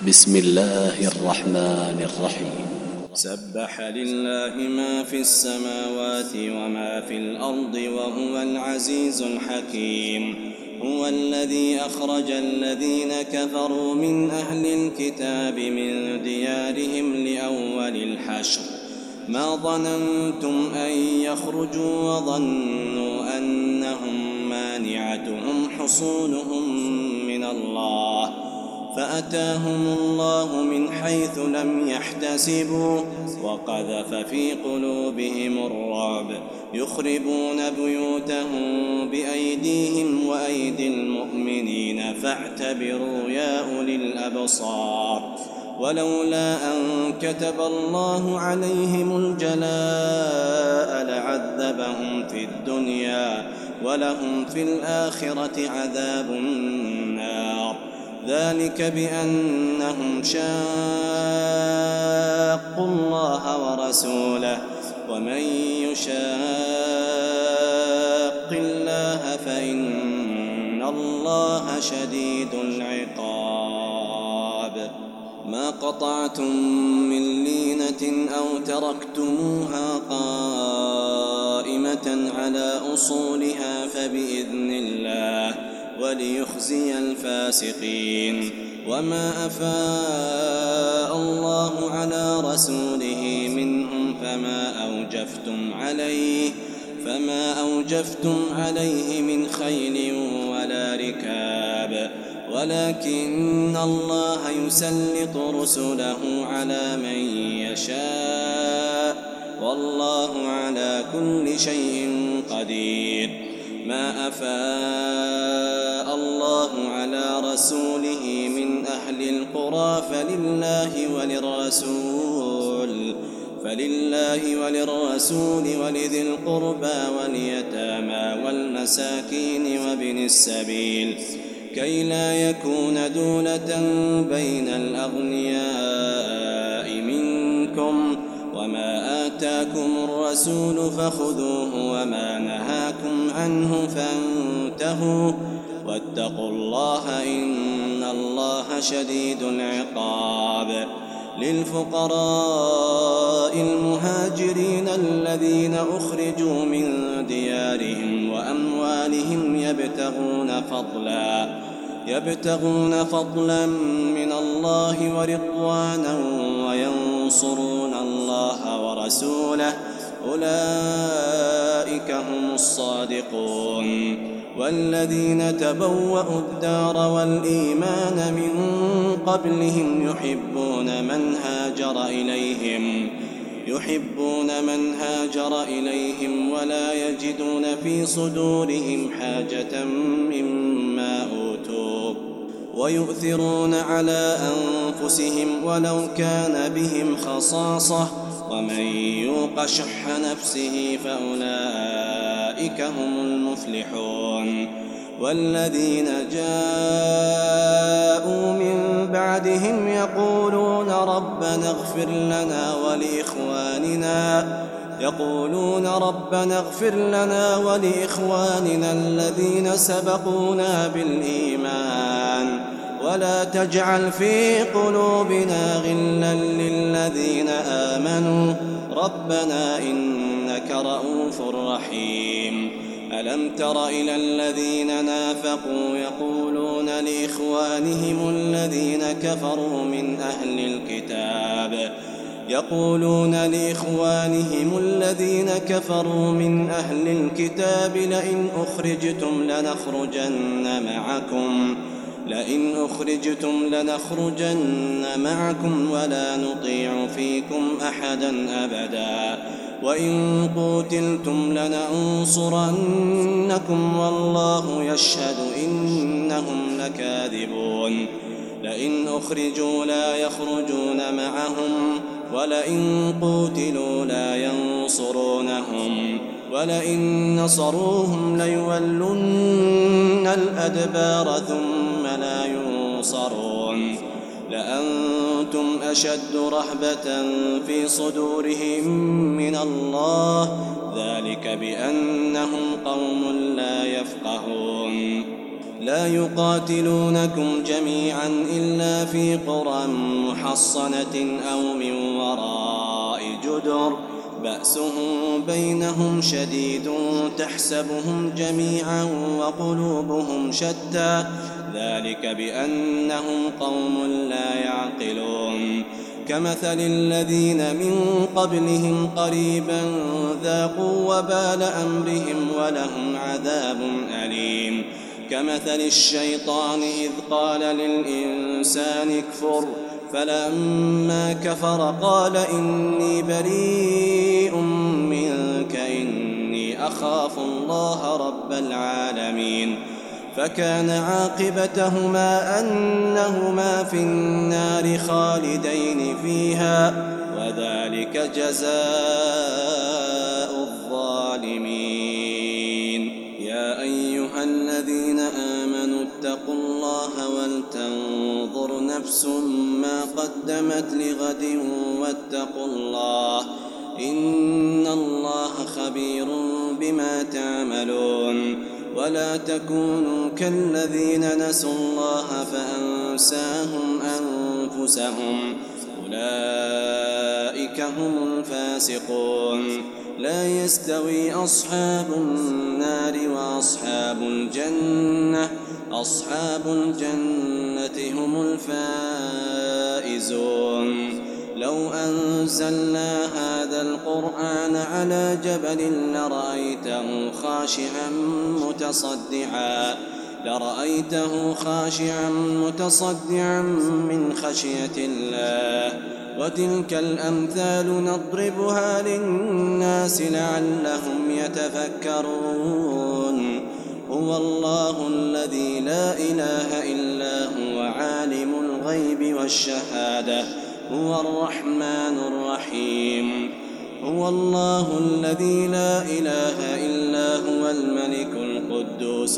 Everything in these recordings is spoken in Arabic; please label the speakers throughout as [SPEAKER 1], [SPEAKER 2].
[SPEAKER 1] بسم الله الرحمن الرحيم.
[SPEAKER 2] سبح لله ما في السماوات وما في الأرض وهو العزيز الحكيم. هو الذي أخرج الذين كفروا من أهل الكتاب من ديارهم لأول الحشر ما ظننتم أن يخرجوا وظنوا أنهم مانعتهم حصونهم من الله فأتاهم الله من حيث لم يحتسبوا وقذف في قلوبهم الرعب يخربون بيوتهم بأيديهم وأيدي المؤمنين فاعتبروا يا أولي الأبصار. ولولا أن كتب الله عليهم الجلاء لعذبهم في الدنيا ولهم في الآخرة عذاب النار ذلك بأنهم شاقوا الله ورسوله ومن يشاق الله فإن الله شديد العقاب. ما قطعتم من لينة أو تركتموها قائمة على أصولها فبإذن الله وليخزي الفاسقين. وما أفاء الله على رسوله منهم فما أوجفتم عليه من خيل ولا ركاب ولكن الله يسلط رسله على من يشاء والله على كل شيء قدير. ما أفاء الله على رسوله من أهل القرى فلله وللرسول ولذي القربى واليتامى والمساكين وابن السبيل كي لا يكون دولة بين الأغنياء منكم. وما آتاكم الرسول فخذوه وما نهاكم عنه فانتهوا واتقوا الله إن الله شديد العقاب. للفقراء المهاجرين الذين أخرجوا من ديارهم وأموالهم يبتغون فضلا من الله ورضوانا وينصرون الله ورسوله أولئك هم الصادقون. والذين تبوأوا الدار والإيمان من قبلهم يحبون من هاجر إليهم ولا يجدون في صدورهم حاجة مما أوتوا ويؤثرون على أنفسهم ولو كان بهم خصاصة ومن يوق شح نفسه فأولئك هم المفلحون. والذين جاءوا من بعدهم يقولون ربنا اغفر لنا ولإخواننا الذين سبقونا بالإيمان ولا تجعل في قلوبنا غلا للذين آمنوا ربنا إنك رؤوف رحيم. ألم تر إلى الذين نافقوا يقولون لإخوانهم الذين كفروا من أهل الكتاب لئن أخرجتم لنخرجن معكم ولا نطيع فيكم أحدا أبدا وإن قوتلتم لننصرنكم والله يشهد إنهم لكاذبون. لئن أخرجوا لا يخرجون معهم ولئن قوتلوا لا ينصرونهم ولئن نصروهم ليولن الأدبار ثم لا ينصرون. لأنتم أشد رهبة في صدورهم من الله ذلك بأنهم قوم لا يفقهون. لا يقاتلونكم جميعا إلا في قرى محصنة أو من وراء جدر بأسهم بينهم شديد تحسبهم جميعا وقلوبهم شتى ذلك بأنهم قوم لا يعقلون كمثل الذين من قبلهم قريبا ذاقوا وبال أمرهم ولهم عذاب أليم كمثل الشيطان إذ قال للإنسان اكفر فلما كفر قال إني بريء منك إني أخاف الله رب العالمين فكان عاقبتهما أنهما في النار خالدين فيها وذلك جزاء الظالمين يا أيها الذين آمنوا اتقوا الله ولتنظر نفس ما قدمت لغد واتقوا الله إن الله خبير بما تعملون ولا تكونوا كالذين نسوا الله فأنساهم أنفسهم أولئك هم الفاسقون لا يستوي أصحاب النار وأصحاب الجنة أصحاب الجنة هم الفائزون لو أنزلنا هذا القرآن على جبل لرأيته خاشعا متصدعا من خشية الله وتلك الأمثال نضربها للناس لعلهم يتفكرون هو الله الذي لا إله إلا هو عالم الغيب والشهادة هو الرحمن الرحيم هو الله الذي لا إله إلا هو الملك القدوس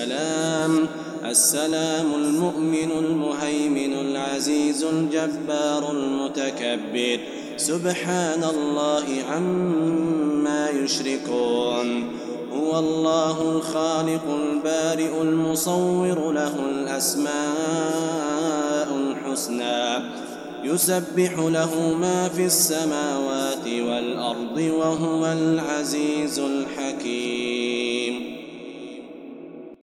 [SPEAKER 2] السلام المؤمن المهيمن العزيز الجبار المتكبر سبحان الله عما يشركون هو الله الخالق البارئ المصور له الأسماء الحسنى يسبح له ما في السماوات والأرض وهو العزيز الحكيم